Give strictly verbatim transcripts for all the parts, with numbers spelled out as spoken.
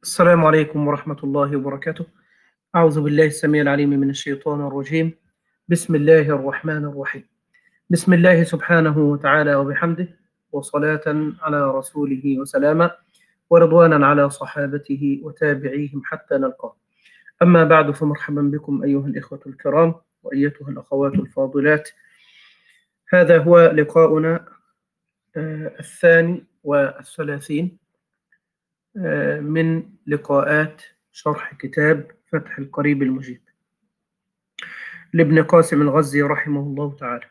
السلام عليكم ورحمة الله وبركاته. أعوذ بالله السميع العليم من الشيطان الرجيم. بسم الله الرحمن الرحيم. بسم الله سبحانه وتعالى وبحمده، وصلاة على رسوله وسلاما، ورضوانا على صحابته وتابعيهم حتى نلقاه. أما بعد، فمرحبا بكم أيها الإخوة الكرام وأيتها الأخوات الفاضلات. هذا هو لقاؤنا آه، الثاني والثلاثين آه، من لقاءات شرح كتاب فتح القريب المجيب لابن قاسم الغزي رحمه الله تعالى.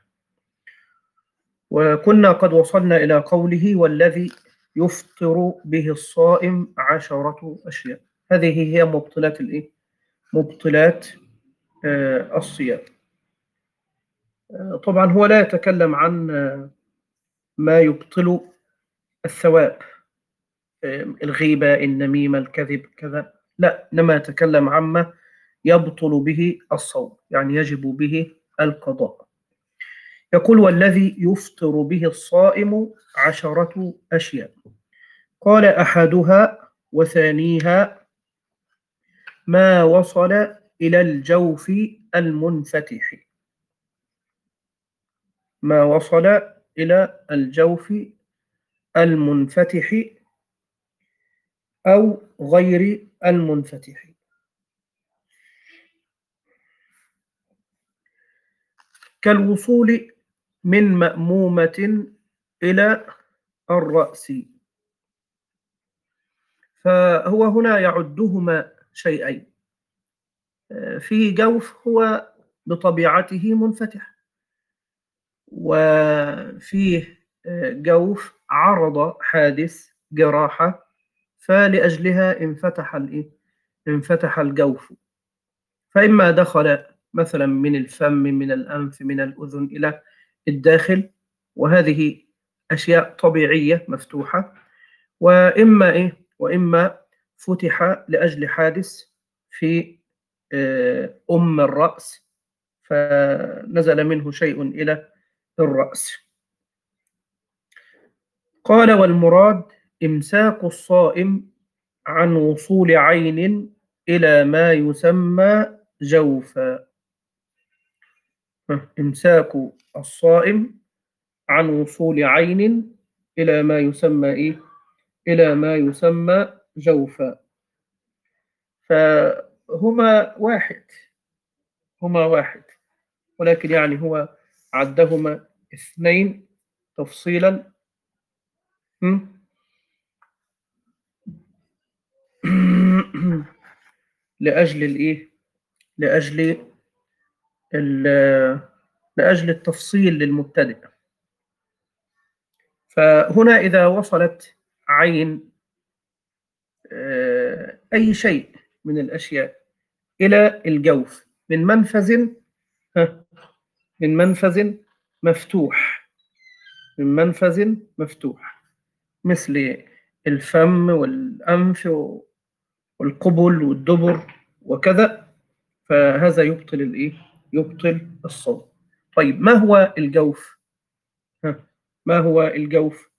وكنا قد وصلنا إلى قوله: والذي يفطر به الصائم عشرة أشياء. هذه هي مبطلات الإيه؟ مبطلات آه الصيام. آه طبعا هو لا يتكلم عن آه ما يبطل الثواب، آه الغيبة، النميمة، الكذب، كذا، لا، إنما يتكلم عما يبطل به الصوم، يعني يجب به القضاء. يقول: والذي يفطر به الصائم عشرة أشياء. قال: أحدها وثانيها ما وصل إلى الجوف المنفتح. ما وصل إلى الجوف المنفتح أو غير المنفتح، كالوصول من مأمومة إلى الرأس. فهو هنا يعدهما شيئين. في جوف هو بطبيعته منفتح، وفيه جوف عرض حادث جراحة فلأجلها انفتح الإيه؟ انفتح الجوف، فإما دخل مثلا من الفم، من الأنف، من الأذن إلى الداخل، وهذه أشياء طبيعية مفتوحة، وإما إيه؟ وإما فتح لأجل حادث في أم الرأس فنزل منه شيء إلى الرأس. قال: والمراد إمساك الصائم عن وصول عين إلى ما يسمى جوفا. إمساك الصائم عن وصول عين إلى ما يسمى إيه؟ إلى ما يسمى جوفا. فهما واحد هما واحد ولكن يعني هو عدهما اثنين تفصيلا لأجل الإيه؟ لأجل لأجل التفصيل للمبتدئ. فهنا إذا وصلت عين أي شيء من الأشياء إلى الجوف من منفذ من منفذ مفتوح من منفذ مفتوح مثل الفم والأنف والقبل والدبر وكذا، فهذا يبطل الإيه؟ يبطل الصوم. طيب، ما هو الجوف؟ ما هو الجوف؟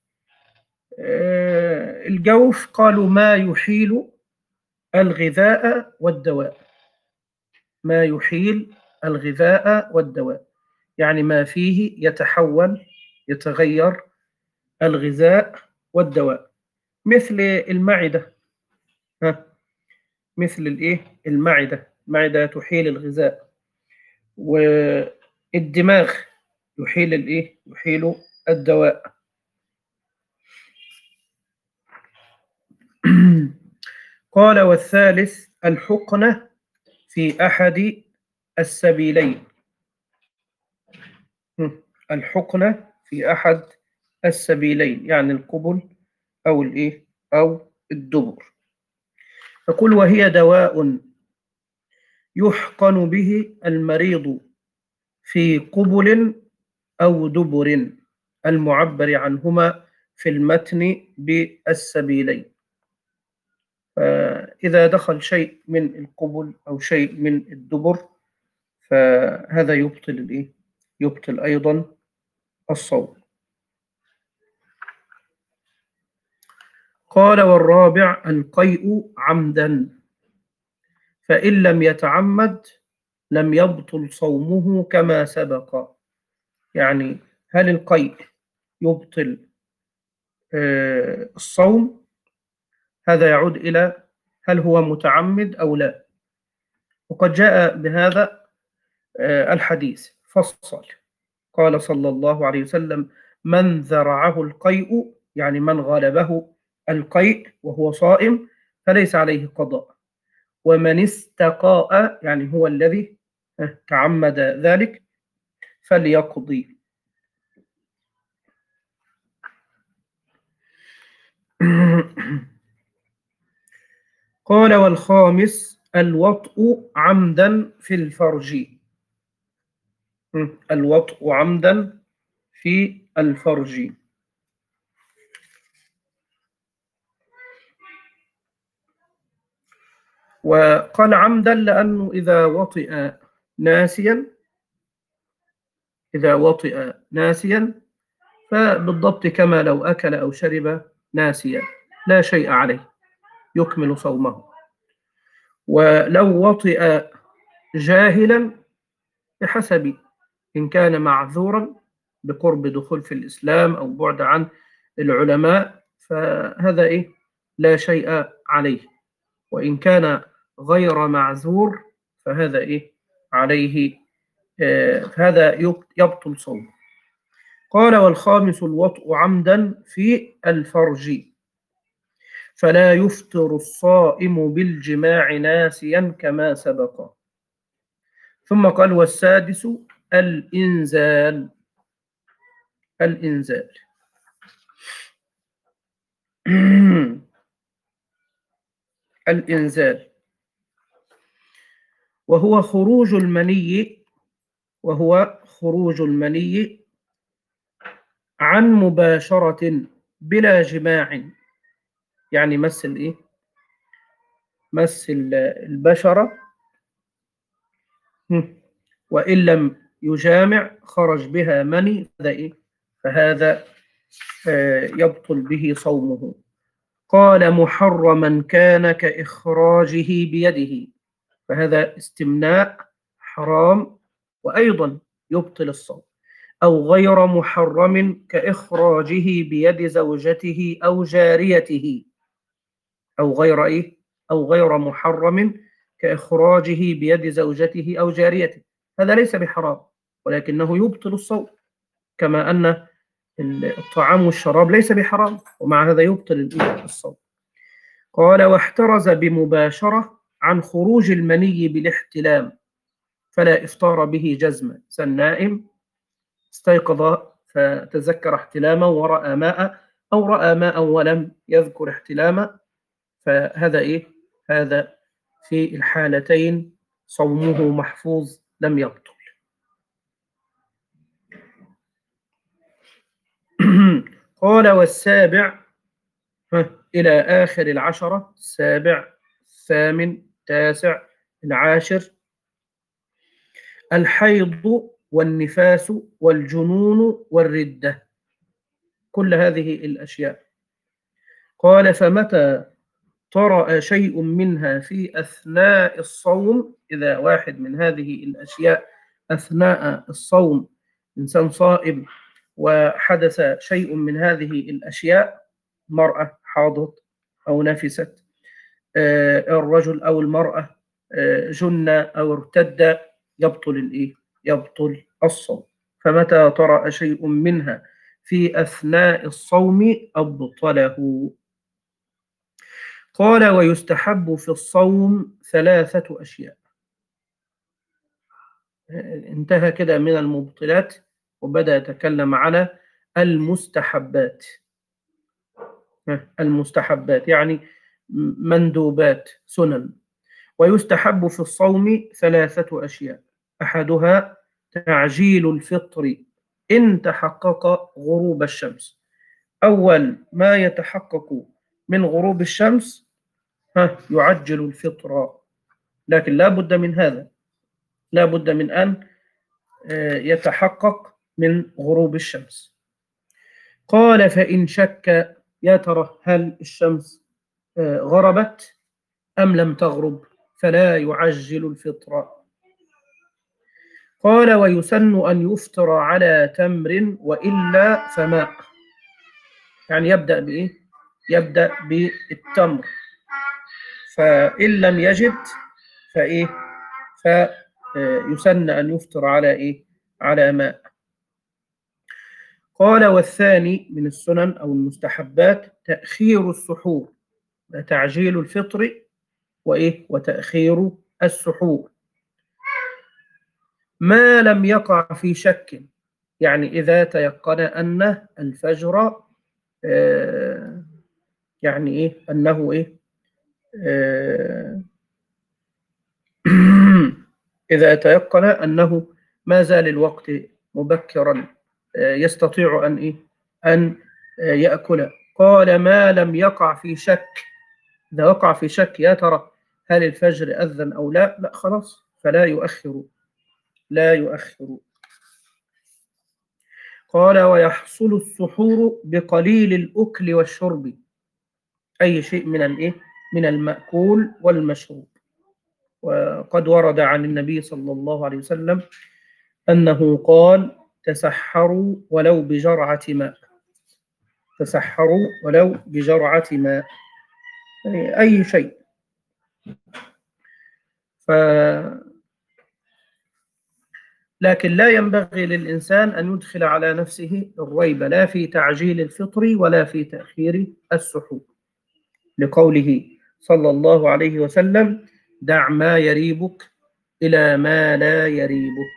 آه الجوف قالوا ما يحيل الغذاء والدواء. ما يحيل الغذاء والدواء، يعني ما فيه يتحول يتغير الغذاء والدواء، مثل المعدة. ها مثل الايه؟ المعدة المعدة تحيل الغذاء، والدماغ يحيل الايه؟ يحيل الدواء. قال: والثالث الحقنة في أحد السبيلين. الحقنة في أحد السبيلين يعني القبل أو الإيه؟ أو الدبر. يقول: وهي دواء يحقن به المريض في قبل أو دبر، المعبر عنهما في المتن بالسبيلين. فإذا دخل شيء من القبل أو شيء من الدبر فهذا يبطل الإيه؟ يبطل أيضا الصوم. قال والرابع القيء عمدا، فإن لم يتعمد لم يبطل صومه كما سبق. يعني هل القيء يبطل آه، الصوم؟ هذا يعود إلى هل هو متعمد أو لا. وقد جاء بهذا آه، الحديث فصل، قال صلى الله عليه وسلم: من ذرعه القيء، يعني من غلبه القيء وهو صائم، فليس عليه قضاء. ومن استقاء، يعني هو الذي تعمد ذلك، فليقضي. قال والخامس الوطء عمدا في الفرج. الوطء عمدا في الفرج. وقال عمدا لأنه إذا وطئ ناسيا إذا وطئ ناسيا فبالضبط كما لو أكل أو شرب ناسيا لا شيء عليه، يكمل صومه. ولو وطئ جاهلا بحسب إن كان معذورا بقرب دخول في الإسلام أو بعد عن العلماء، فهذا إيه لا شيء عليه. وإن كان غير معذور فهذا إيه عليه، آه فهذا يبطل صوم. قال والخامس الوطء عمدا في الفرج، فلا يفطر الصائم بالجماع ناسيا كما سبق. ثم قال والسادس الإنزال. الإنزال الإنزال وهو خروج المني وهو خروج المني عن مباشرة بلا جماع، يعني مس الإيه؟ مس البشرة، وإن لم يجامع خرج بها مني، فهذا إيه؟ فهذا يبطل به صومه. قال محرما كان كإخراجه بيده، فهذا استمناء حرام وأيضا يبطل الصوم. أو غير محرم كإخراجه بيد زوجته أو جاريته. أو غير إيه؟ أو غير محرم كإخراجه بيد زوجته أو جاريته، هذا ليس بحرام ولكنه يبطل الصوم، كما أن الطعام والشراب ليس بحرام ومع هذا يبطل الصوم. قال واحترز بمباشرة عن خروج المني بالاحتلام، فلا إفطار به جزما. النائم استيقظ فتذكر احتلاما ورأى ماء، أو رأى ماء ولم يذكر احتلاما، فهذا إيه؟ هذا في الحالتين صومه محفوظ لم يبطل. قال والسابع إلى آخر العشرة، السابع الثامن التاسع العاشر: الحيض والنفاس والجنون والردة، كل هذه الأشياء. قال فمتى طرأ شيء منها في أثناء الصوم، إذا واحد من هذه الأشياء أثناء الصوم إنسان صائم وحدث شيء من هذه الأشياء، مرأة حاضت أو نفست، الرجل أو المرأة جن أو ارتد، يبطل الإيه؟ يبطل الصوم. فمتى طرأ شيء منها في أثناء الصوم أبطله. قال ويستحب في الصوم ثلاثة أشياء. انتهى كده من المبطلات وبدأ يتكلم على المستحبات. المستحبات يعني مندوبات سنن. ويستحب في الصوم ثلاثة أشياء: أحدها تعجيل الفطر إن تحقق غروب الشمس. أول ما يتحقق من غروب الشمس ها يعجل الفطر، لكن لا بد من هذا، لا بد من أن يتحقق من غروب الشمس. قال فإن شك يا ترى هل الشمس آه، غربت أم لم تغرب، فلا يعجل الفطر. قال ويسن أن يفطر على تمر وإلا فماء. يعني يبدأ بإيه؟ يبدأ بالتمر، فإن لم يجد فإيه؟ فيسن أن يفطر على إيه؟ على ماء. قال والثاني من السنن أو المستحبات تأخير السحور، تعجيل الفطر وإيه؟ وتأخير السحور ما لم يقع في شك، يعني إذا تيقن أن الفجر آه يعني إيه؟ أنه إيه؟ آه إذا تيقن أنه ما زال الوقت مبكرا آه يستطيع أن إيه؟ أن آه يأكل. قال ما لم يقع في شك، إذا وقع في شك يا ترى هل الفجر أذن أو لا، لا خلاص فلا يؤخر، لا يؤخر. قال ويحصل السحور بقليل الأكل والشرب، أي شيء من الإيه؟ من المأكول والمشروب. وقد ورد عن النبي صلى الله عليه وسلم أنه قال تسحروا ولو بجرعة ماء، تسحروا ولو بجرعة ماء، يعني أي شيء. ف لكن لا ينبغي للإنسان أن يدخل على نفسه الريب، لا في تعجيل الفطر ولا في تأخير السحور، لقوله صلى الله عليه وسلم دع ما يريبك إلى ما لا يريبك.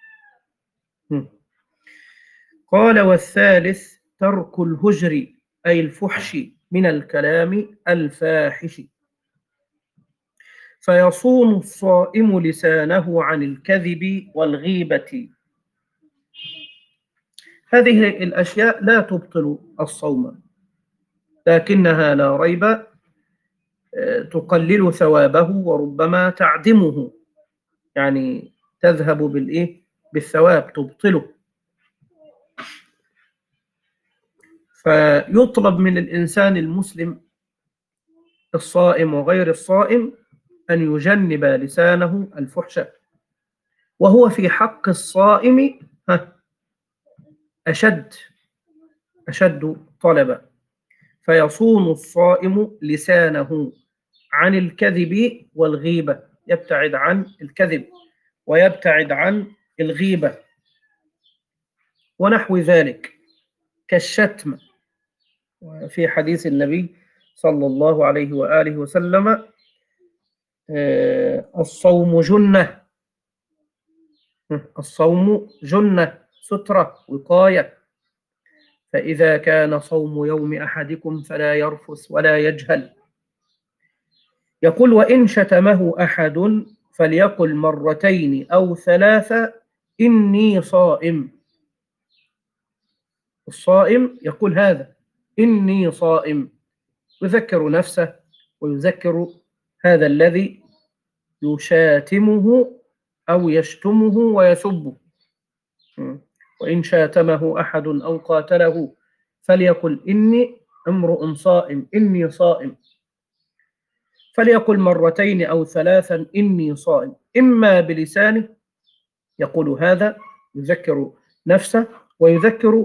قال والثالث ترك الهجر أي الفحش من الكلام الفاحش، فيصون الصائم لسانه عن الكذب والغيبة. هذه الأشياء لا تبطل الصوم، لكنها لا ريب تقلل ثوابه وربما تعدمه، يعني تذهب بالإيه؟ بالثواب، تبطله. فيطلب من الإنسان المسلم الصائم وغير الصائم أن يجنب لسانه الفحش، وهو في حق الصائم أشد أشد طلبا. فيصون الصائم لسانه عن الكذب والغيبة، يبتعد عن الكذب ويبتعد عن الغيبة ونحو ذلك كالشتم. وفي حديث النبي صلى الله عليه وآله وسلم الصوم جنة، الصوم جنة سترة وقاية، فإذا كان صوم يوم أحدكم فلا يرفث ولا يجهل. يقول وإن شتمه أحد فليقل مرتين أو ثلاثة إني صائم. الصائم يقول هذا إني صائم، يذكر نفسه ويذكر هذا الذي يشاتمه أو يشتمه ويسبه. وإن شاتمه أحد أو قاتله فليقل إني امرؤ صائم، إني صائم، فليقل مرتين أو ثلاثا إني صائم، إما بلسانه يقول هذا يذكر نفسه ويذكر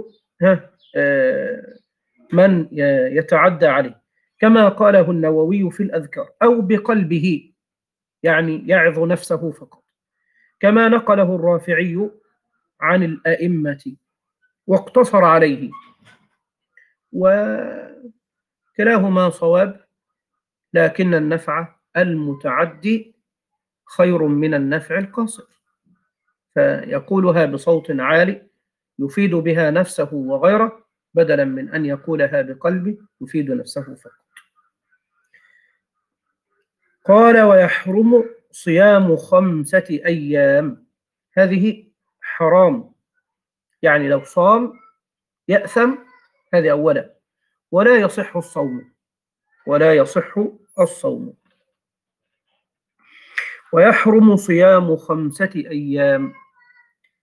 من يتعدى عليه، كما قاله النووي في الأذكار، أو بقلبه يعني يعظ نفسه فقط، كما نقله الرافعي عن الأئمة واقتصر عليه، وكلاهما صواب، لكن النفع المتعدي خير من النفع القاصر. فيقولها بصوت عالي يفيد بها نفسه وغيره، بدلا من أن يقولها بقلبه يفيد نفسه فقط. قال ويحرم صيام خمسة أيام، هذه حرام، يعني لو صام يأثم، هذه أولا، ولا يصح الصوم، ولا يصح الصوم. ويحرم صيام خمسة أيام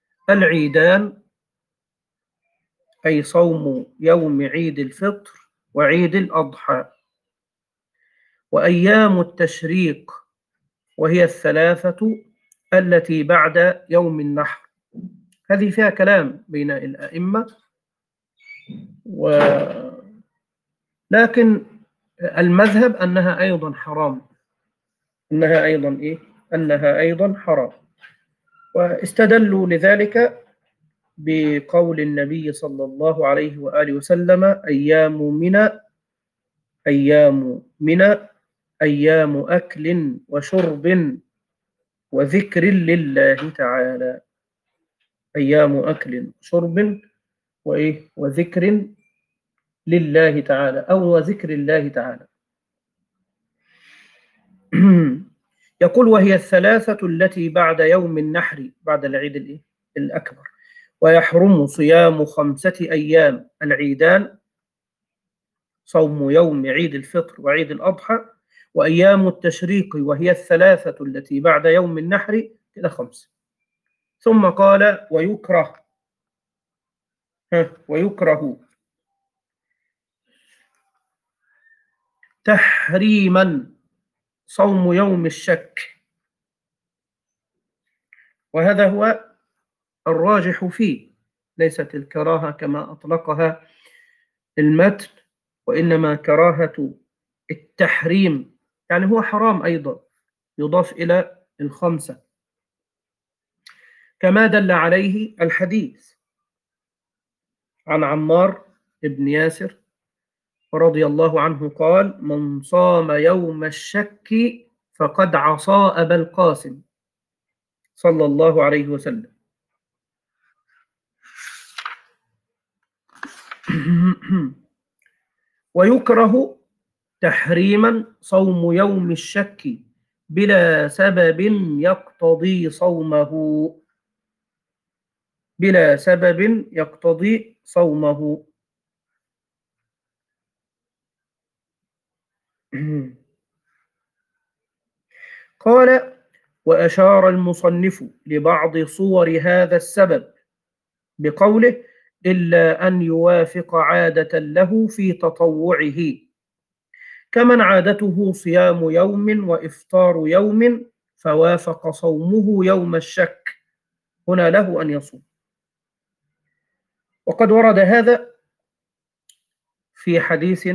العيدان، أي صوم يوم عيد الفطر وعيد الأضحى. وأيام التشريق وهي الثلاثة التي بعد يوم النحر. هذه فيها كلام بين الأئمة، ولكن المذهب أنها أيضا حرام، أنها أيضا إيه؟ أنها أيضا حرام. واستدلوا لذلك بقول النبي صلى الله عليه وآله وسلم: أيام منى أيام منى أيام أكل وشرب وذكر لله تعالى. أيام أكل وشرب وإيه؟ وذكر لله تعالى، أو وذكر الله تعالى. يقول: وهي الثلاثة التي بعد يوم النحر، بعد العيد الإيه؟ الأكبر. ويحرم صيام خمسة أيام: العيدان، صوم يوم عيد الفطر وعيد الأضحى، وأيام التشريق وهي الثلاثة التي بعد يوم النحر، كده خمسة. ثم قال: ويكره ويكره تحريما صوم يوم الشك. وهذا هو الراجح فيه، ليست الكراهة كما أطلقها المتن، وإنما كراهة التحريم، يعني هو حرام أيضا، يضاف إلى الخمسة، كما دل عليه الحديث عن عمار بن ياسر رضي الله عنه قال: من صام يوم الشك فقد عصى أبا القاسم صلى الله عليه وسلم. ويكره تحريما صوم يوم الشك بلا سبب يقتضي صومه، بلا سبب يقتضي صومه. قال: وأشار المصنف لبعض صور هذا السبب بقوله: إلا أن يوافق عادة له في تطوعه، كمن عادته صيام يوم وإفطار يوم فوافق صومه يوم الشك، هنا له أن يصوم. وقد ورد هذا في حديث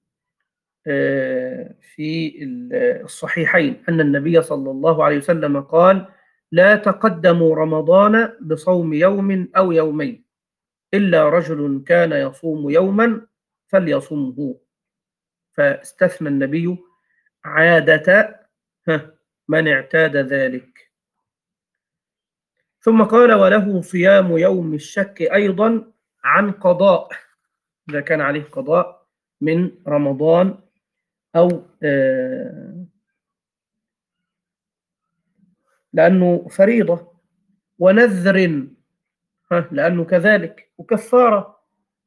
في الصحيحين أن النبي صلى الله عليه وسلم قال: لا تقدموا رمضان بصوم يوم أو يومين، إلا رجل كان يصوم يوما فليصمه. فاستثنى النبي عادة من اعتاد ذلك. ثم قال: وله صيام يوم الشك أيضا عن قضاء، إذا كان عليه قضاء من رمضان أو آه لأنه فريضة، ونذر لأنه كذلك، وكفارة.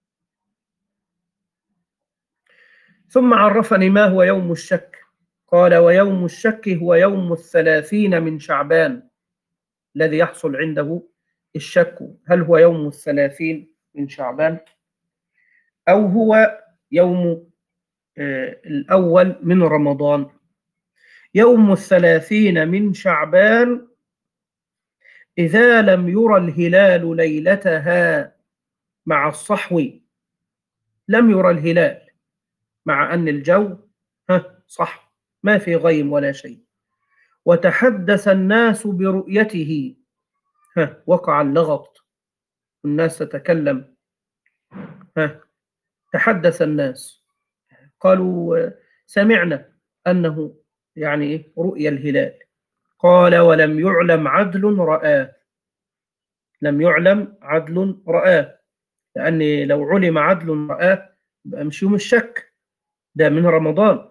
ثم عرفني ما هو يوم الشك، قال: ويوم الشك هو يوم الثلاثين من شعبان، الذي يحصل عنده الشك هل هو يوم الثلاثين من شعبان أو هو يوم آه الأول من رمضان. يوم الثلاثين من شعبان إذا لم يرى الهلال ليلتها مع الصحو، لم يرى الهلال مع أن الجو ها صح، ما في غيم ولا شيء، وتحدث الناس برؤيته، ها وقع اللغط، الناس تتكلم، ها تحدث الناس قالوا سمعنا أنه يعني رؤيا الهلال. قال: ولم يعلم عدل رآه، لم يعلم عدل رآه، لأن لو علم عدل رآه يبقى مش يوم الشك، ده من رمضان.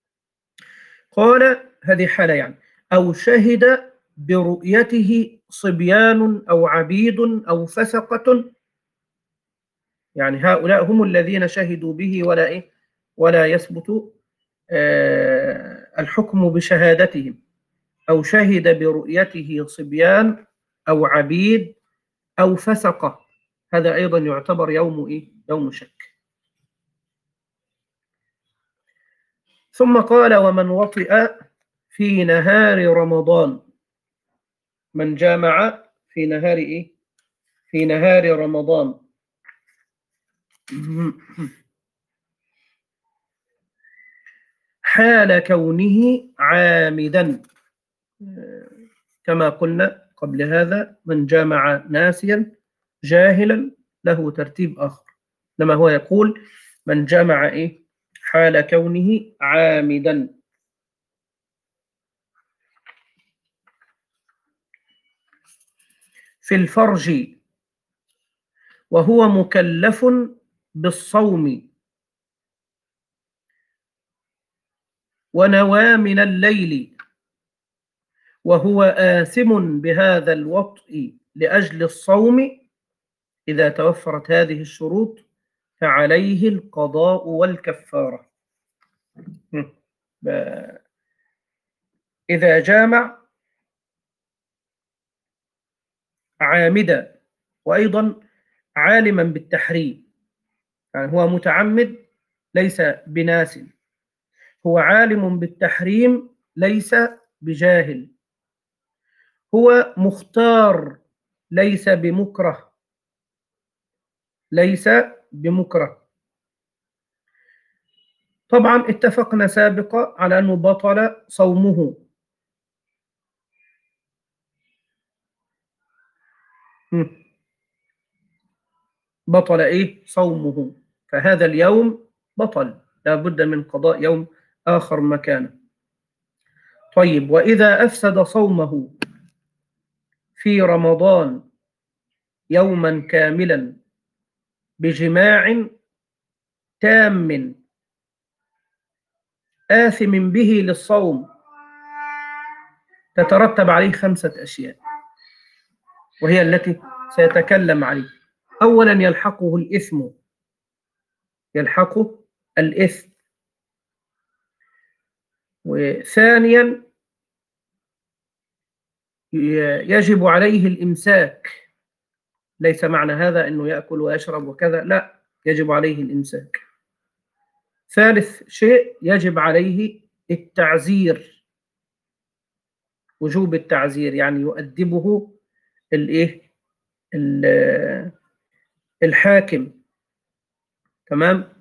قال: هذه حالة يعني، أو شهد برؤيته صبيان أو عبيد أو فسقة، يعني هؤلاء هم الذين شهدوا به ولا إيه ولا يثبت آه الحكم بشهادتهم. أو شهد برؤيته صبيان أو عبيد أو فسقة، هذا أيضا يعتبر يوم إيه؟ يوم شك. ثم قال ومن وطئ في نهار رمضان، من جامع في نهار إيه؟ في نهار رمضان حال كونه عامدا، كما قلنا قبل هذا من جامع ناسيا جاهلا له ترتيب آخر، لما هو يقول من جامع إيه؟ حال كونه عامدا. في الفرج وهو مكلف بالصوم ونوى من الليل وهو آثم بهذا الوطء لأجل الصوم، إذا توفرت هذه الشروط فعليه القضاء والكفارة. إذا جامع عامدا وأيضا عالما بالتحريم، يعني هو متعمد ليس بناس، هو عالم بالتحريم ليس بجاهل، هو مختار ليس بمكره، ليس بمكره. طبعا اتفقنا سابقا على أنه بطل صومه. بطل إيه؟ صومه، فهذا اليوم بطل، لا بد من قضاء يوم آخر مكانه. طيب، وإذا أفسد صومه في رمضان يوما كاملا بجماع تام آثم به للصوم، تترتب عليه خمسة أشياء وهي التي سيتكلم عليه. أولا يلحقه الإثم، يلحقه الإثم. وثانيا يجب عليه الإمساك، ليس معنى هذا أنه يأكل ويشرب وكذا، لا، يجب عليه الإمساك. ثالث شيء يجب عليه التعزير، وجوب التعزير، يعني يؤدبه الايه الحاكم، تمام.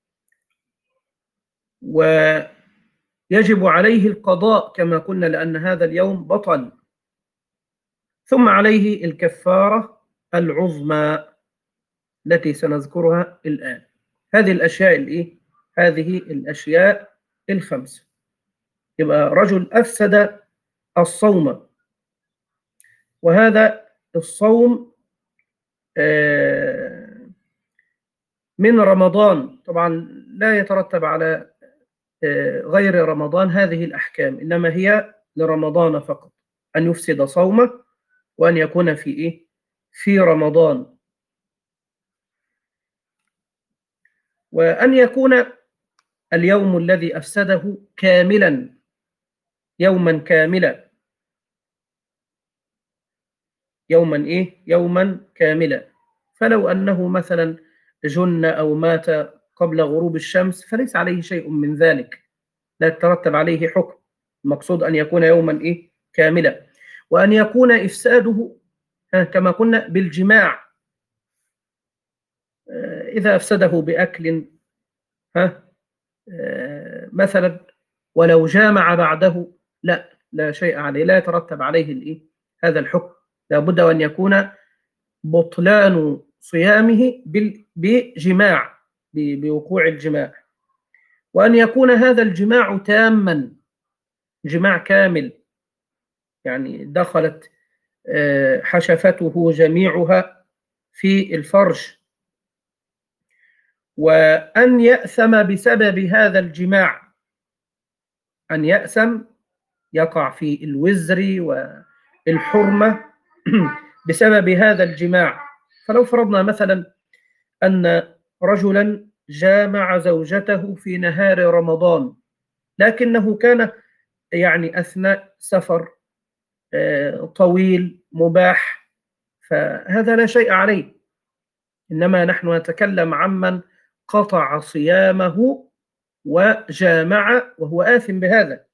ويجب عليه القضاء كما قلنا لأن هذا اليوم بطل. ثم عليه الكفارة العظمى التي سنذكرها الآن. هذه الأشياء الإيه؟ هذه الأشياء الخمسة. يبقى رجل أفسد الصوم، وهذا الصوم من رمضان، طبعا لا يترتب على غير رمضان هذه الأحكام، إنما هي لرمضان فقط، أن يفسد صومه وأن يكون في إيه؟ في رمضان، وأن يكون اليوم الذي أفسده كاملا، يوما كاملا، يوما إيه؟ يوما كاملا. فلو أنه مثلا جن أو مات قبل غروب الشمس فليس عليه شيء من ذلك، لا يترتب عليه حكم. المقصود أن يكون يوما إيه؟ كاملا. وأن يكون إفساده كما قلنا بالجماع، إذا أفسده بأكل ها مثلا ولو جامع بعده لا لا شيء عليه، لا يترتب عليه الإيه؟ هذا الحكم. لابد أن يكون بطلان صيامه بجماع، بوقوع الجماع، وأن يكون هذا الجماع تاما، جماع كامل، يعني دخلت حشفته جميعها في الفرج، وأن يأثم بسبب هذا الجماع، أن يأثم يقع في الوزر والحرمة بسبب هذا الجماع. فلو فرضنا مثلا أن رجلا جامع زوجته في نهار رمضان لكنه كان يعني أثناء سفر طويل مباح، فهذا لا شيء عليه، إنما نحن نتكلم عمن قطع صيامه وجامع وهو آثم بهذا.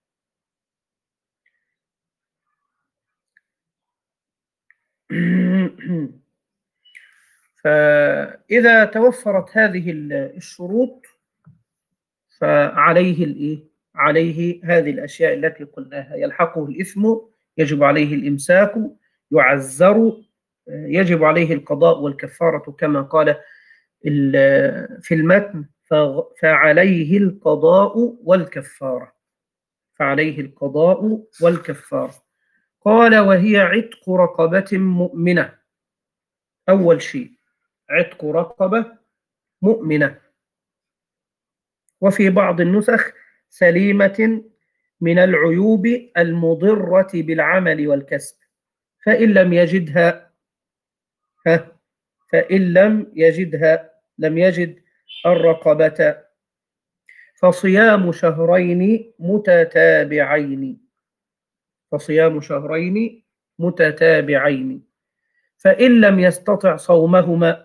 فإذا توفرت هذه الشروط فعليه الإيه؟ عليه هذه الأشياء التي قلناها: يلحقه الإثم، يجب عليه الإمساك، يعزر، يجب عليه القضاء والكفارة كما قال في المتن: فعليه القضاء والكفارة. فعليه القضاء والكفارة. قال: وهي عتق رقبة مؤمنة. أول شيء عتق رقبة مؤمنة. وفي بعض النسخ: سليمة من العيوب المضرة بالعمل والكسب. فإن لم يجدها ها فإن لم يجدها لم يجد الرقبة فصيام شهرين متتابعين. فصيام شهرين متتابعين. فإن لم يستطع صومهما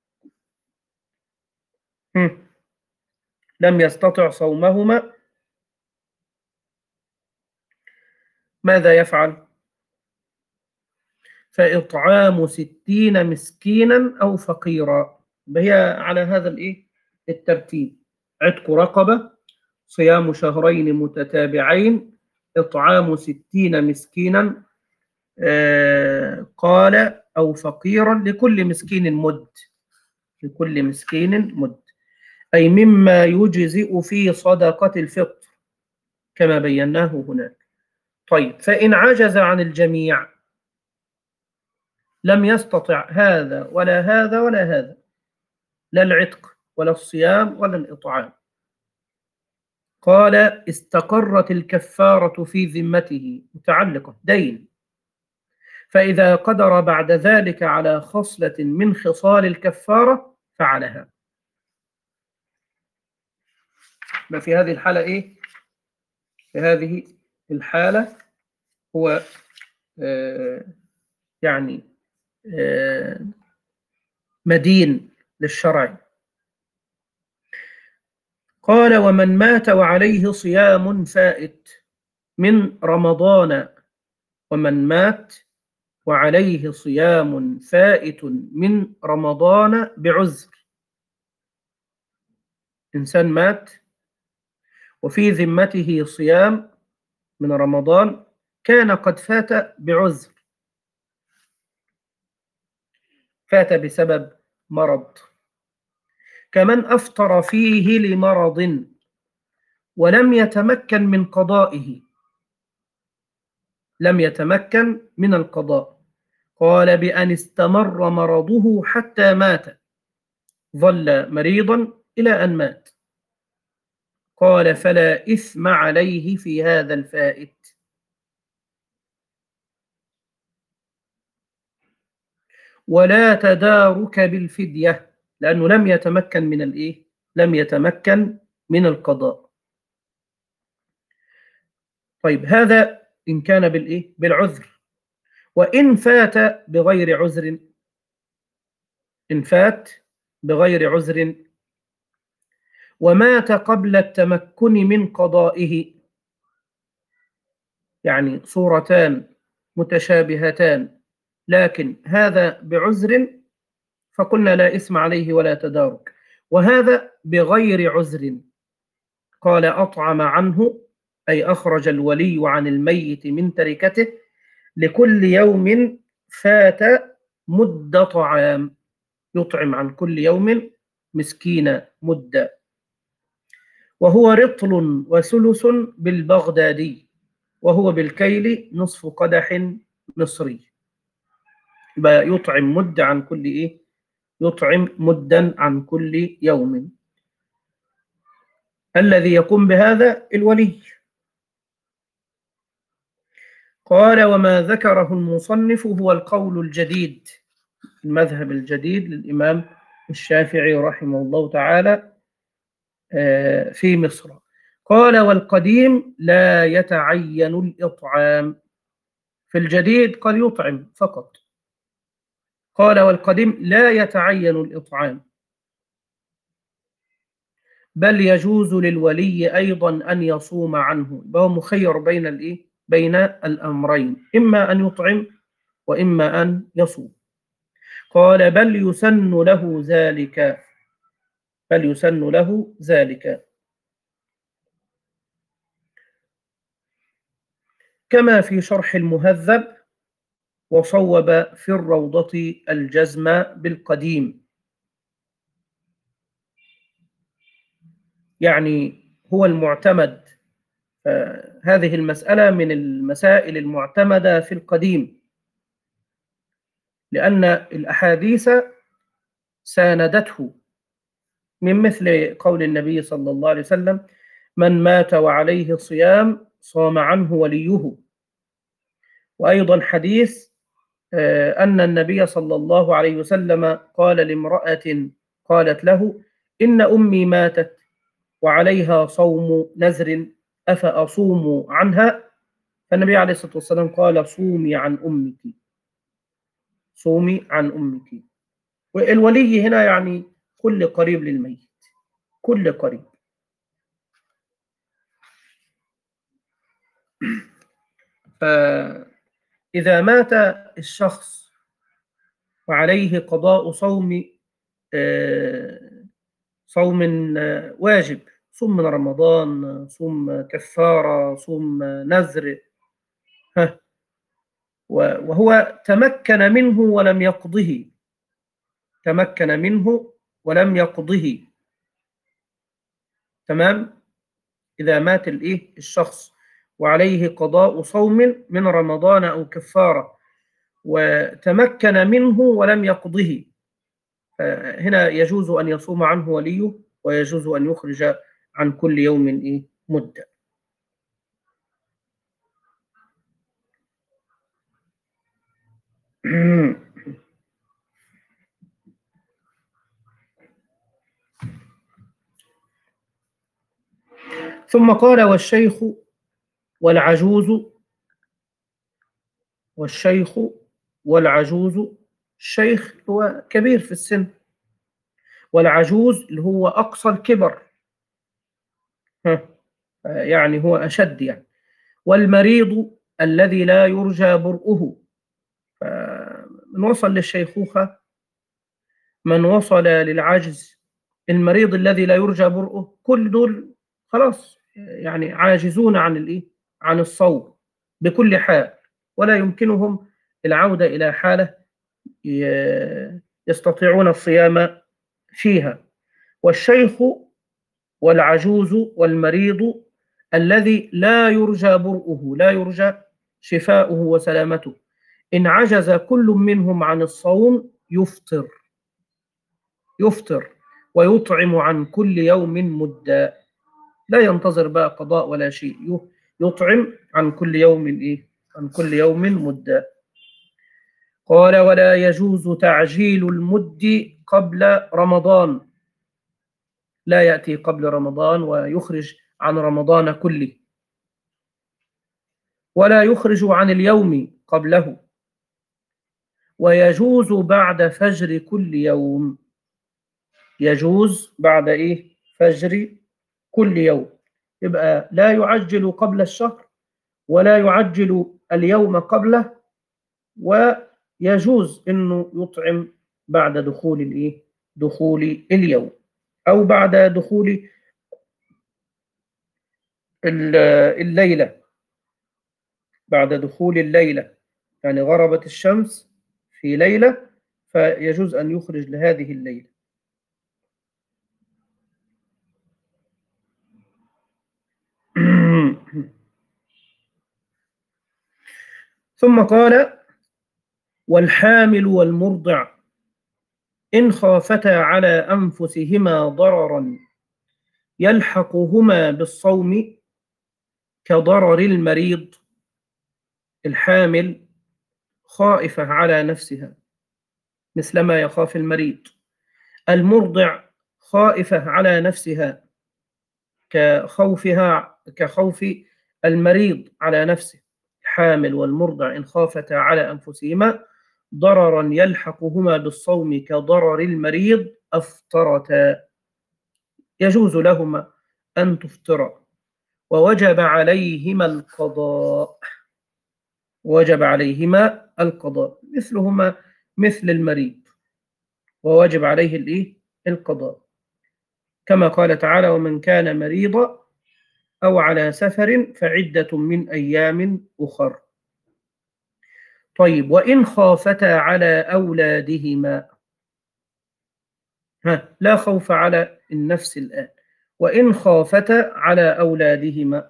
لم يستطع صومهما ماذا يفعل؟ فإطعام ستين مسكينا أو فقيرا. هي على هذا الإيه؟ الترتيب: عتق رقبة، صيام شهرين متتابعين، إطعام ستين مسكينا، آه قال أو فقيرا، لكل مسكين مد. لكل مسكين مد، أي مما يجزئ في صدقة الفطر كما بيناه هناك. طيب، فإن عجز عن الجميع، لم يستطع هذا ولا هذا ولا هذا، لا العتق ولا الصيام ولا الإطعام، قال: استقرت الكفارة في ذمته، متعلقة دين. فإذا قدر بعد ذلك على خصلة من خصال الكفارة فعلها. ما في هذه الحالة إيه؟ في هذه الحالة هو آه يعني آه مدين للشرع. قال: ومن مات وعليه صيام فائت من رمضان ومن مات وعليه صيام فائت من رمضان بعذر. إنسان مات وفي ذمته صيام من رمضان كان قد فات بعذر، فات بسبب مرض، كمن أفطر فيه لمرض ولم يتمكن من قضائه، لم يتمكن من القضاء. قال: بأن استمر مرضه حتى مات، ظل مريضا إلى أن مات. قال: فلا إثم عليه في هذا الفائت. ولا تدارك بالفدية، لأنه لم يتمكن من الإيه؟ لم يتمكن من القضاء. طيب، هذا إن كان بالإيه؟ بالعذر. وإن فات بغير عذر، إن فات بغير عذر ومات قبل التمكن من قضائه، يعني صورتان متشابهتان لكن هذا بعذر فقلنا لا إثم عليه ولا تدارك، وهذا بغير عذر قال: أطعم عنه، أي أخرج الولي عن الميت من تركته لكل يوم فات مد طعام، يطعم عن كل يوم مسكين مدة، وهو رطل وثلث بالبغدادي، وهو بالكيل نصف قدح مصري. يطعم مد عن كل إيه؟ يطعم مدا عن كل يوم. الذي يقوم بهذا الولي. قال: وما ذكره المصنف هو القول الجديد، المذهب الجديد للإمام الشافعي رحمه الله تعالى في مصر. قال: والقديم لا يتعين الإطعام. في الجديد قال يطعم فقط. قال: والقديم لا يتعين الإطعام. بل يجوز للولي أيضا أن يصوم عنه، يبقى هو مخير بين الإيه؟ بين الأمرين، إما أن يطعم وإما أن يصوم. قال بل يسن له ذلك، بل يسن له ذلك كما في شرح المهذب، وصوب في الروضة الجزم بالقديم. يعني هو المعتمد، هذه المسألة من المسائل المعتمدة في القديم، لأن الأحاديث ساندته، من مثل قول النبي صلى الله عليه وسلم: من مات وعليه صيام صام عنه وليه. وأيضا حديث أن النبي صلى الله عليه وسلم قال لامرأة قالت له: إن أمي ماتت وعليها صوم نذر أفأصوم عنها؟ فالنبي عليه الصلاة والسلام قال: صومي عن أمك، صومي عن أمك. والولي هنا يعني كل قريب للميت، كل قريب. فإذا مات الشخص وعليه قضاء صوم صوم واجب، صوم من رمضان، صوم كفارة، صوم نذر، وهو تمكن منه ولم يقضه، تمكن منه ولم يقضه، تمام. إذا مات الإيه الشخص وعليه قضاء صوم من رمضان أو كفارة وتمكن منه ولم يقضه، هنا يجوز أن يصوم عنه وليه، ويجوز أن يخرج عن كل يوم إيه مدة. ثم قال: والشيخ والعجوز، والشيخ والعجوز، الشيخ هو كبير في السن، والعجوز اللي هو أقصى الكبر، يعني هو أشد يعني. والمريض الذي لا يرجى برؤه، من وصل للشيخوخة، من وصل للعجز، المريض الذي لا يرجى برؤه، كل دول خلاص يعني عاجزون عن الإيه؟ عن الصوم بكل حال، ولا يمكنهم العودة إلى حالة يستطيعون الصيام فيها. والشيخ والعجوز والمريض الذي لا يرجى برؤه، لا يرجى شفاؤه وسلامته، إن عجز كل منهم عن الصوم يفطر، يفطر ويطعم عن كل يوم مدة، لا ينتظر بقى قضاء ولا شيء، يطعم عن كل يوم إيه؟ عن كل يوم مدة. قال: ولا يجوز تعجيل المد قبل رمضان، لا يأتي قبل رمضان ويخرج عن رمضان كله، ولا يخرج عن اليوم قبله، ويجوز بعد فجر كل يوم، يجوز بعد إيه؟ فجر كل يوم، يبقى لا يعجل قبل الشهر ولا يعجل اليوم قبله، ويجوز إنه يطعم بعد دخول الإيه؟ دخول اليوم، أو بعد دخول الليلة، بعد دخول الليلة، يعني غربت الشمس في ليلة فيجوز أن يخرج لهذه الليلة. ثم قال: والحامل والمرضع إن خافتا على أنفسهما ضررا يلحقهما بالصوم كضرر المريض، الحامل خائفة على نفسها مثل ما يخاف المريض، المرضع خائفة على نفسها كخوفها كخوف المريض على نفسه. الحامل والمرضع إن خافتا على أنفسهما ضررا يلحقهما بالصوم كضرر المريض أفطرتا، يجوز لهما أن تفطرا، ووجب عليهما القضاء، وجب عليهما القضاء مثلهما مثل المريض، ووجب عليه الإيه؟ القضاء، كما قال تعالى: ومن كان مريضا أو على سفر فعدة من أيام أخر. طيب، وإن خافتا على أولادهما، ها لا خوف على النفس الآن، وإن خافتا على أولادهما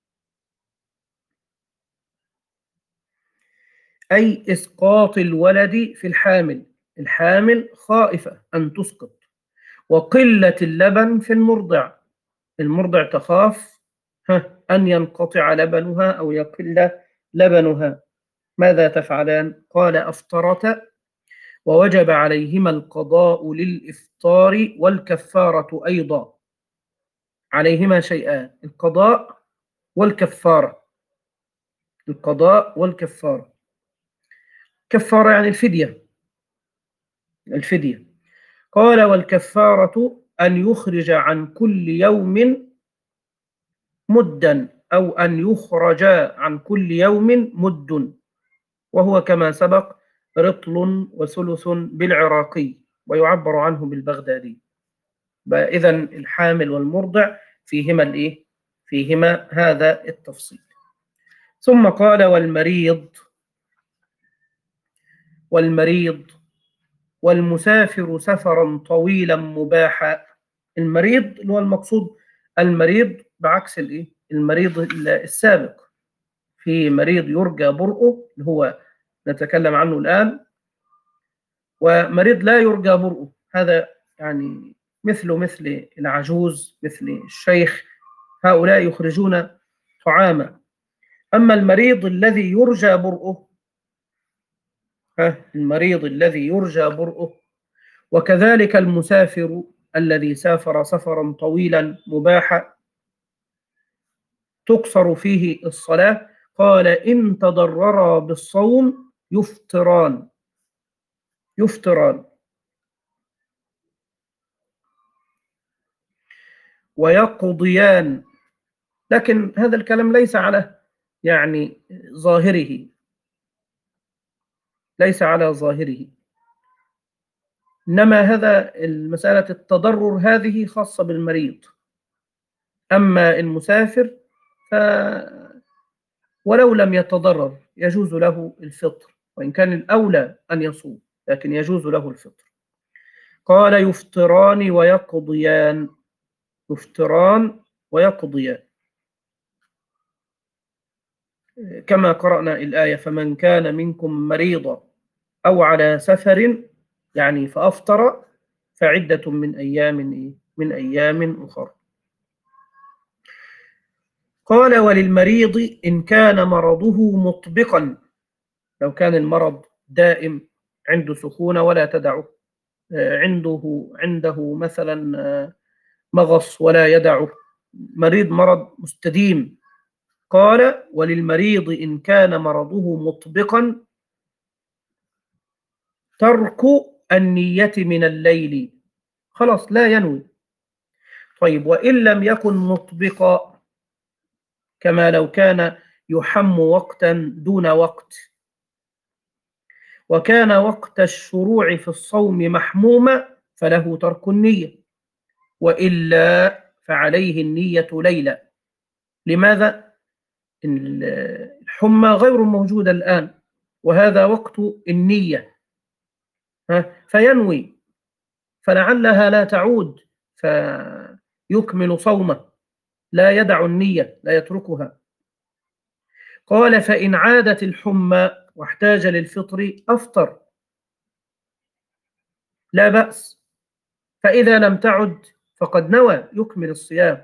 أي إسقاط الولد في الحامل، الحامل خائفة أن تسقط، وقلة اللبن في المرضع، المرضع تخاف ها أن ينقطع لبنها أو يقل لبنها، ماذا تفعلان؟ قال: أفطرتا ووجب عليهما القضاء للإفطار والكفارة أيضا، عليهما شيئان: القضاء والكفارة، القضاء والكفارة. كفارة يعني الفدية، الفدية. قال: والكفارة أن يخرج عن كل يوم مدا، أو أن يخرج عن كل يوم مد، وهو كما سبق رطل وثلث بالعراقي، ويعبر عنه بالبغدادي. إذا الحامل والمرضع فيهما الإيه؟ فيهما هذا التفصيل. ثم قال: والمريض والمريض والمسافر سفرا طويلا مباحا. المريض اللي هو المقصود المريض بعكس الإيه؟ المريض السابق، في مريض يرجى برؤه اللي هو نتكلم عنه الآن، ومريض لا يرجى برؤه، هذا يعني مثل مثل العجوز، مثل الشيخ، هؤلاء يخرجون طعاما. أما المريض الذي يرجى برؤه، المريض الذي يرجى برؤه، وكذلك المسافر الذي سافر سفرا طويلا مباحا تقصر فيه الصلاة، قال: إن تضررا بالصوم يفطران، يفطران ويقضيان. لكن هذا الكلام ليس على يعني ظاهره، ليس على ظاهره، إنما هذا المسألة التضرر هذه خاصة بالمريض. أما المسافر ف ولو لم يتضرر يجوز له الفطر، وإن كان الأولى أن يصوم، لكن يجوز له الفطر. قال: يفطران ويقضيان، يفطران ويقضيان، كما قرأنا الآية: فمن كان منكم مريضا أو على سفر، يعني فأفطر فعدة من أيام من أيام أخرى. قال: وللمريض إن كان مرضه مطبقا، لو كان المرض دائم، عنده سخونة ولا تدعه، عنده عنده مثلا مغص ولا يدعه، مريض مرض مستديم. قال: وللمريض إن كان مرضه مطبقا ترك النية من الليل، خلاص لا ينوي. طيب، وإن لم يكن مطبقا، كما لو كان يحم وقتا دون وقت، وكان وقت الشروع في الصوم محموما، فله ترك النية، وإلا فعليه النية ليلا. لماذا؟ الحمى غير موجودة الآن، وهذا وقت النية، فينوي، فلعلها لا تعود فيكمل صومه، لا يدع النية، لا يتركها. قال: فإن عادت الحمى واحتاج للفطر أفطر، لا بأس، فإذا لم تعد فقد نوى يكمل الصيام.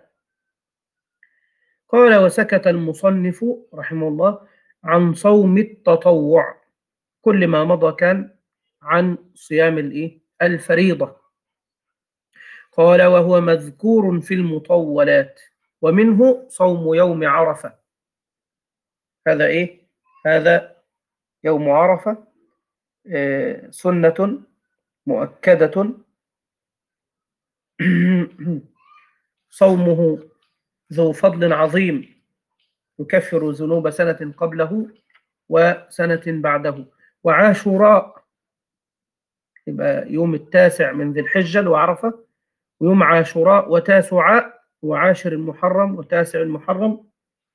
قال: وسكت المصنف رحمه الله عن صوم التطوع، كل ما مضى كان عن صيام الإيه؟ الفريضة. قال: وهو مذكور في المطولات، ومنه صوم يوم عرفة. هذا إيه؟ هذا يوم عرفة آه سنة مؤكدة صومه ذو فضل عظيم يكفر ذنوب سنة قبله وسنة بعده. وعاشوراء يبقى يوم التاسع من ذي الحجة وعرفة، ويوم عاشوراء وتاسعاء وعاشر المحرم وتاسع المحرم.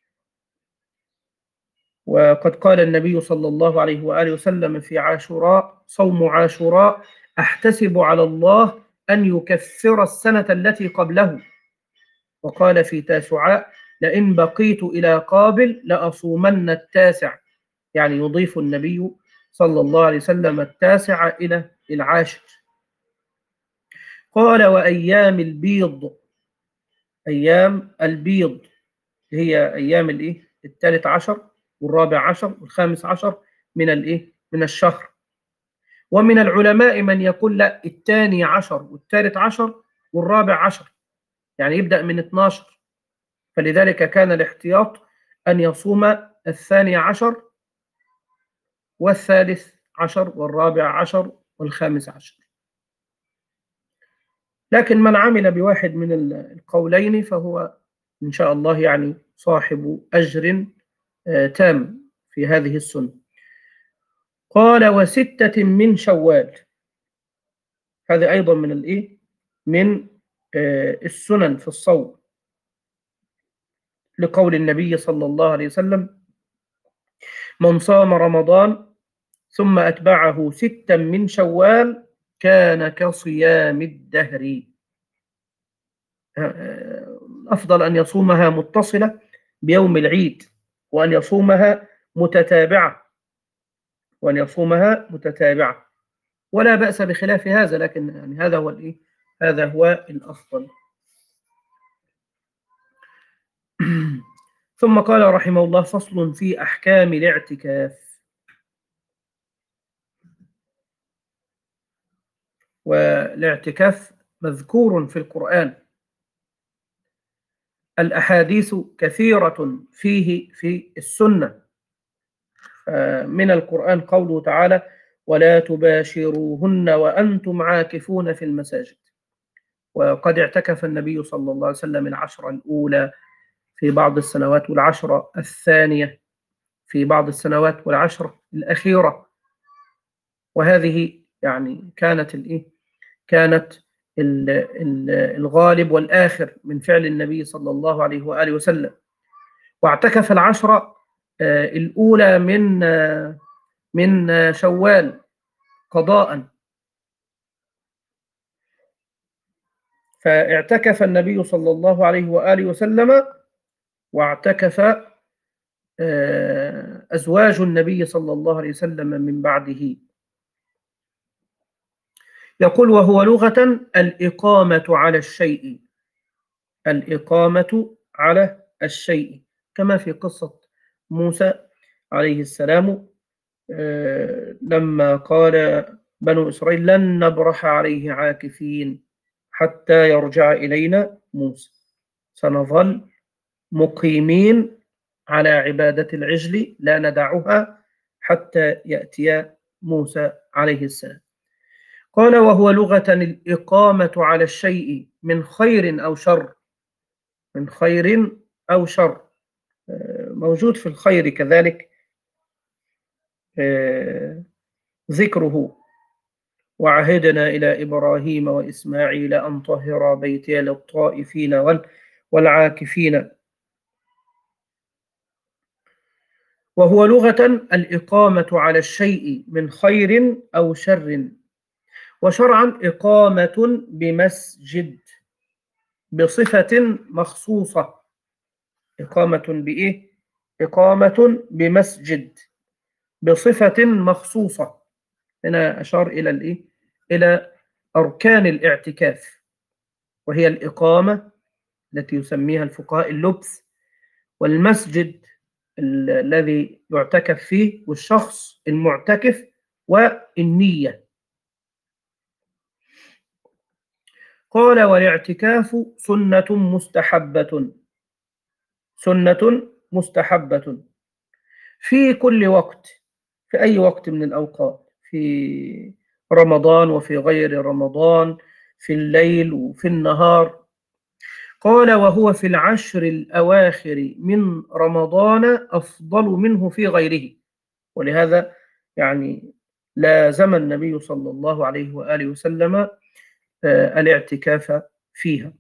وقد قال النبي صلى الله عليه وآله وسلم في عاشوراء: صوم عاشوراء أحتسب على الله أن يكفر السنة التي قبله. وقال في تاسعاء: لئن بقيت إلى قابل لأصومن التاسع، يعني يضيف النبي صلى الله عليه وسلم التاسع إلى العاشر. قال: وأيام البيض، أيام البيض هي أيام الإيه؟ الثالث عشر والرابع عشر والخامس عشر من الإيه؟ من الشهر. ومن العلماء من يقول لا، الثاني عشر والثالث عشر والرابع عشر، يعني يبدأ من اثناشر. فلذلك كان الاحتياط أن يصوم الثاني عشر والثالث عشر والرابع عشر والخامس عشر. لكن من عمل بواحد من القولين فهو إن شاء الله يعني صاحب أجر تام في هذه السنة. قال: وستة من شوال، هذا أيضا من الإيه؟ من السنن في الصوم، لقول النبي صلى الله عليه وسلم: من صام رمضان ثم أتبعه ستا من شوال كان كصيام الدهر. أفضل أن يصومها متصلة بيوم العيد، وأن يصومها متتابعة، وأن يصومها متتابعة ولا بأس بخلاف هذا، لكن يعني هذا هو الإيه؟ هذا هو الأفضل. ثم قال رحمه الله: فصل في أحكام الاعتكاف. والاعتكاف مذكور في القرآن، الأحاديث كثيرة فيه في السنة. من القرآن قوله تعالى: ولا تباشروهن وأنتم عاكفون في المساجد. وقد اعتكف النبي صلى الله عليه وسلم العشر الأولى في بعض السنوات، والعشرة الثانية في بعض السنوات، والعشرة الأخيرة. وهذه يعني كانت الإيه؟ كانت الغالب والآخر من فعل النبي صلى الله عليه وآله وسلم. واعتكف العشرة الأولى من من شوال قضاء. فاعتكف النبي صلى الله عليه وآله وسلم، واعتكف أزواج النبي صلى الله عليه وسلم من بعده. يقول: وهو لغة الإقامة على الشيء، الإقامة على الشيء، كما في قصة موسى عليه السلام لما قال بنو إسرائيل: لن نبرح عليه عاكفين حتى يرجع إلينا موسى، سنظل مقيمين على عبادة العجل لا ندعها حتى يأتي موسى عليه السلام. قال: وهو لغة الإقامة على الشيء من خير أو شر، من خير أو شر. موجود في الخير كذلك ذكره: وعهدنا إلى إبراهيم وإسماعيل أن طهر بيتي للطائفين والعاكفين. وهو لغة الإقامة على الشيء من خير أو شر. وشرعا إقامة بمسجد بصفة مخصوصة. إقامة بإيه؟ إقامة بمسجد بصفة مخصوصة. هنا أشار إلى الإيه؟ إلى أركان الاعتكاف، وهي الإقامة التي يسميها الفقهاء اللبث، والمسجد الذي يعتكف فيه، والشخص المعتكف، والنية. قال: والاعتكاف سنة مستحبة، سنة مستحبة في كل وقت، في أي وقت من الأوقات، في رمضان وفي غير رمضان، في الليل وفي النهار. قال وهو في العشر الأواخر من رمضان أفضل منه في غيره. ولهذا يعني لازم النبي صلى الله عليه وآله وسلم آه، الاعتكاف فيها.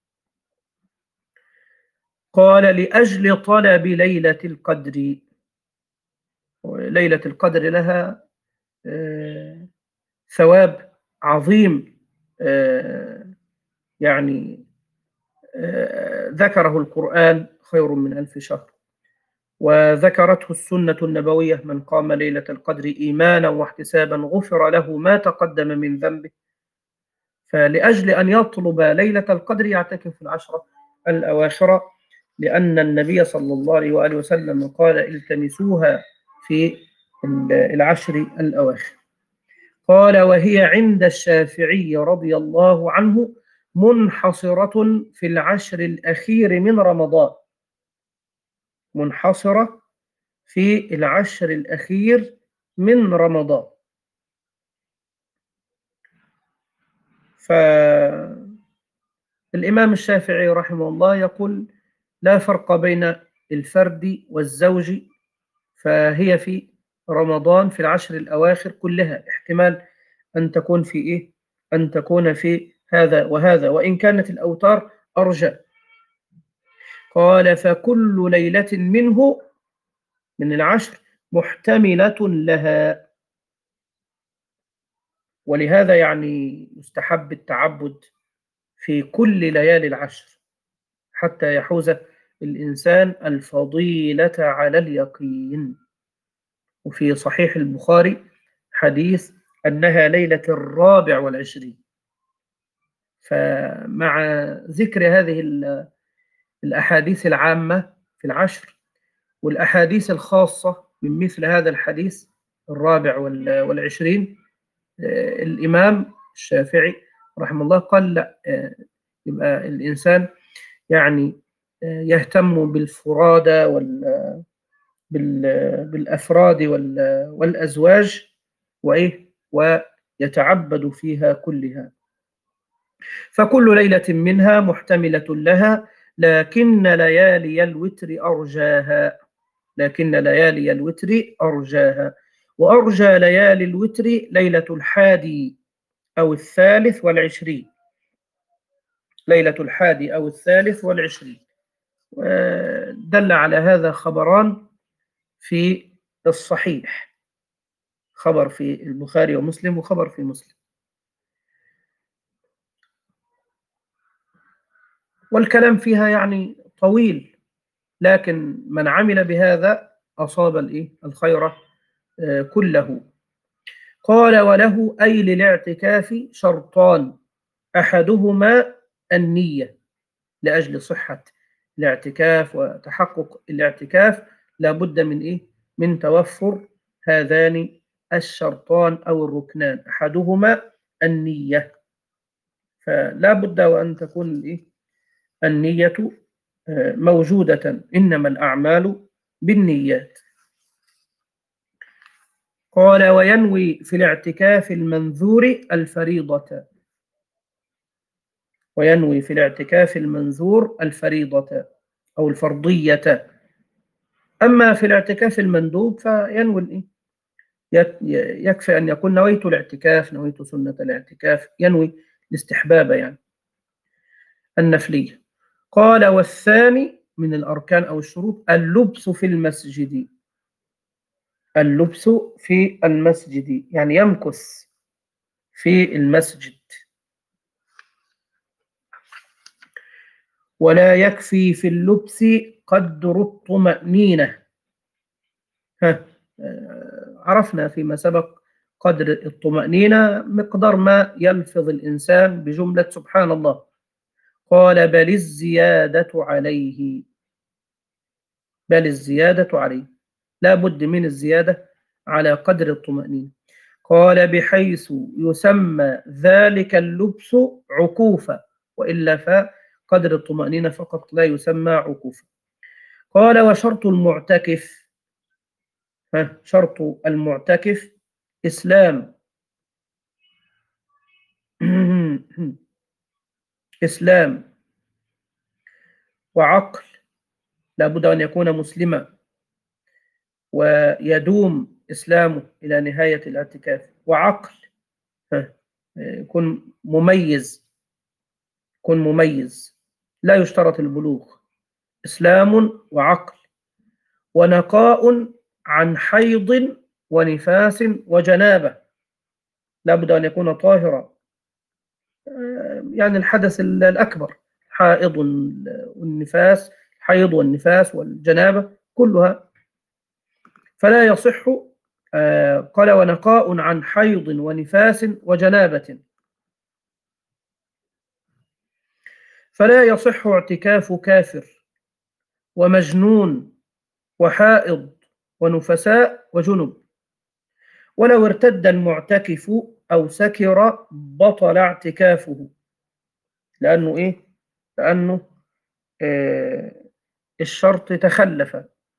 قال لأجل طلب ليلة القدر. ليلة القدر لها آه، ثواب عظيم، آه، يعني آه، ذكره القرآن خير من ألف شهر، وذكرته السنة النبوية: من قام ليلة القدر إيمانا واحتسابا غفر له ما تقدم من ذنبه. فلأجل أن يطلب ليلة القدر يعتكف في العشرة الأواخر، لأن النبي صلى الله عليه وآله وسلم قال: التمسوها في العشر الأواخر. قال وهي عند الشافعي رضي الله عنه منحصرة في العشر الأخير من رمضان. منحصرة في العشر الأخير من رمضان. فالإمام الشافعي رحمه الله يقول: لا فرق بين الفرد والزوج، فهي في رمضان في العشر الأواخر كلها. احتمال أن تكون في إيه؟ أن تكون في هذا وهذا، وإن كانت الأوتار أرجى. قال فكل ليلة منه من العشر محتملة لها. ولهذا يعني يستحب التعبد في كل ليالي العشر حتى يحوز الإنسان الفضيلة على اليقين. وفي صحيح البخاري حديث أنها ليلة الرابع والعشرين. فمع ذكر هذه الأحاديث العامة في العشر والأحاديث الخاصة من مثل هذا الحديث الرابع والعشرين، الإمام الشافعي رحمه الله قال: لا، يبقى الإنسان يعني يهتم بالفرادى بالأفراد والأزواج وإيه ويتعبد فيها كلها. فكل ليلة منها محتملة لها، لكن ليالي الوتر أرجاها. لكن ليالي الوتر أرجاها. وأرجى ليالي الوتر ليلة الحادي أو الثالث والعشرين. ليلة الحادي أو الثالث والعشرين. دل على هذا خبران في الصحيح، خبر في البخاري ومسلم وخبر في مسلم. والكلام فيها يعني طويل، لكن من عمل بهذا أصاب الإيه؟ الخير كله. قال وله أي للاعتكاف شرطان، أحدهما النية. لأجل صحة الاعتكاف وتحقق الاعتكاف لابد من إيه؟ من توفر هذان الشرطان أو الركنان. أحدهما النية، فلا بد وأن تكون الإيه؟ النية موجودة. إنما الأعمال بالنيات. قال وينوي في الاعتكاف المنذور الفريضة. وينوي في الاعتكاف المنذور الفريضة أو الفرضية. أما في الاعتكاف المندوب فينوي الإيه؟ يكفي أن يكون نويت الاعتكاف، نويت سنة الاعتكاف، ينوي الاستحباب يعني النفلية. قال والثاني من الأركان أو الشروط اللبس في المسجد. اللبس في المسجد يعني يمكث في المسجد. ولا يكفي في اللبس قدر الطمأنينة. ها عرفنا فيما سبق قدر الطمأنينة مقدار ما يلفظ الإنسان بجملة سبحان الله. قال بل الزيادة عليه. بل الزيادة عليه، لا بد من الزيادة على قدر الطمأنينة. قال بحيث يسمى ذلك اللبس عكوفا، وإلا فقدر الطمأنينة فقط لا يسمى عكوفا. قال وشرط المعتكف. ها شرط المعتكف إسلام إسلام وعقل، لابد أن يكون مسلما ويدوم إسلامه إلى نهاية الاعتكاف، وعقل يكون مميز، يكون مميز، لا يشترط البلوغ، إسلام وعقل، ونقاء عن حيض ونفاس وجنابة، لابد أن يكون طاهرا، يعني الحدث الأكبر، حائض والنفاس، حيض والنفاس والجنابة كلها، فلا يصح. قال ونقاء عن حيض ونفاس وجنابة، فلا يصح اعتكاف كافر ومجنون وحائض ونفساء وجنب، ولو ارتد المعتكف أو سكر بطل اعتكافه، لأنه إيه؟ لأنه آه الشرط تخلف.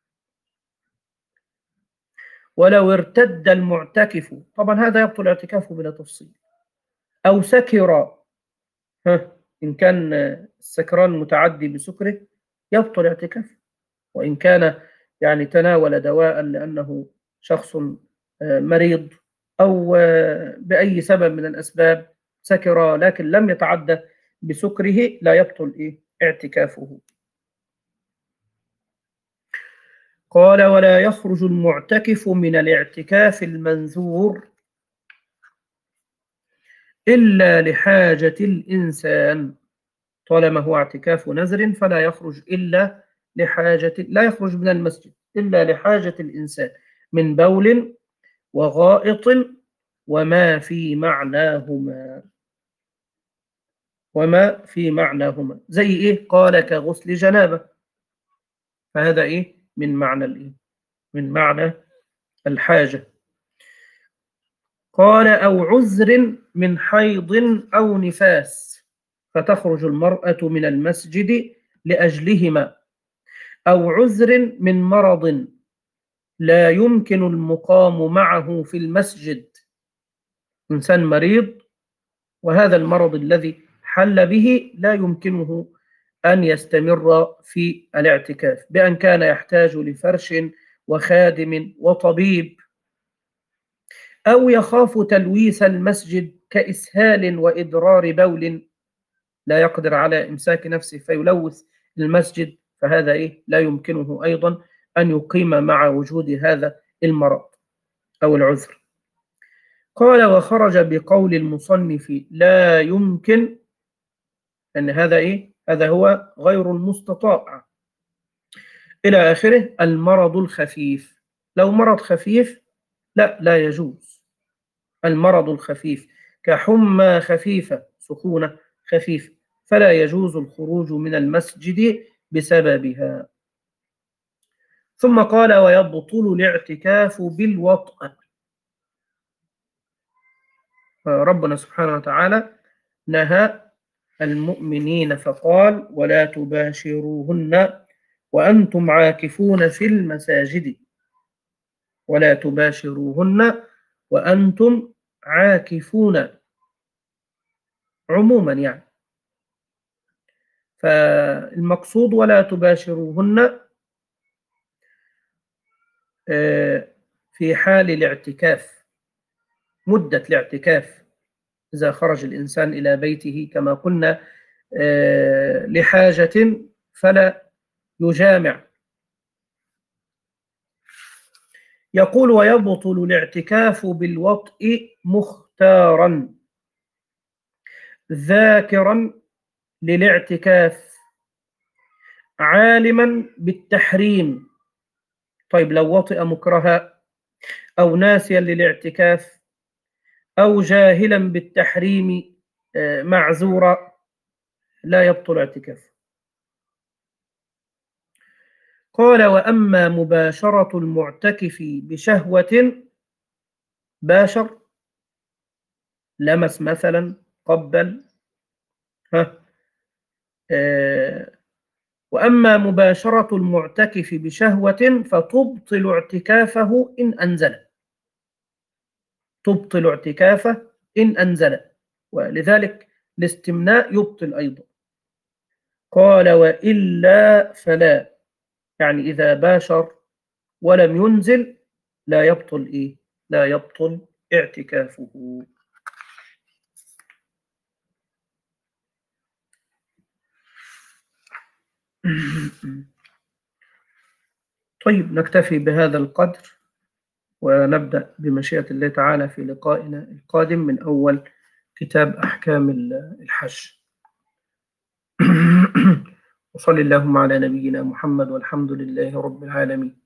ولو ارتد المعتكف، طبعا هذا يبطل اعتكافه بلا تفصيل، أو سكر، ها إن كان السكران متعدي بسكره يبطل اعتكافه، وإن كان يعني تناول دواء لأنه شخص مريض أو بأي سبب من الأسباب سكر لكن لم يتعدى بسكره لا يبطل إيه؟ اعتكافه. قال ولا يخرج المعتكف من الاعتكاف المنذور إلا لحاجة الإنسان، طالما هو اعتكاف نذر فلا يخرج إلا لحاجة، لا يخرج من المسجد إلا لحاجة الإنسان من بول وغائط وما في معناهما، وما في معناهما زي إيه؟ قال كغسل جنابة، فهذا إيه؟ من معنى الإيه؟ من معنى الحاجة. قال أو عذر من حيض أو نفاس، فتخرج المرأة من المسجد لأجلهما، أو عذر من مرض لا يمكن المقام معه في المسجد، إنسان مريض وهذا المرض الذي حل به لا يمكنه أن يستمر في الاعتكاف، بأن كان يحتاج لفرش وخادم وطبيب، أو يخاف تلويث المسجد كإسهال وإدرار بول، لا يقدر على إمساك نفسه فيلوث المسجد، فهذا إيه؟ لا يمكنه أيضا أن يقيم مع وجود هذا المرض أو العذر. قال وخرج بقول المصنف لا يمكن، أن هذا إيه؟ هذا هو غير المستطاع إلى آخره. المرض الخفيف، لو مرض خفيف لا لا يجوز، المرض الخفيف كحمى خفيفة، سخونة خفيفة، فلا يجوز الخروج من المسجد بسببها. ثم قال ويبطل الاعتكاف بالوطء، ربنا سبحانه وتعالى نهى المؤمنين فقال ولا تباشروهن وأنتم عاكفون في المساجد، ولا تباشروهن وأنتم عاكفون عموما يعني، فالمقصود ولا تباشروهن في حال الاعتكاف، مدة الاعتكاف، إذا خرج الإنسان إلى بيته كما قلنا لحاجة فلا يجامع. يقول ويبطل الاعتكاف بالوطء مختارا ذاكرا للاعتكاف عالما بالتحريم. طيب لو وطئ مكرها أو ناسيا للاعتكاف أو جاهلا بالتحريم معذورا لا يبطل اعتكاف. قال وأما مباشرة المعتكف بشهوة، باشر، لمس مثلا، قبل، ها آه وأما مباشرة المعتكف بشهوة فتبطل اعتكافه إن أنزل، تبطل اعتكافه إن أنزل، ولذلك الاستمناء يبطل أيضا. قال وإلا فلا، يعني إذا باشر ولم ينزل لا يبطل إيه؟ لا يبطل اعتكافه. طيب نكتفي بهذا القدر، ونبدأ بمشيئة الله تعالى في لقائنا القادم من أول كتاب أحكام الحج. وصل اللهم على نبينا محمد، والحمد لله رب العالمين.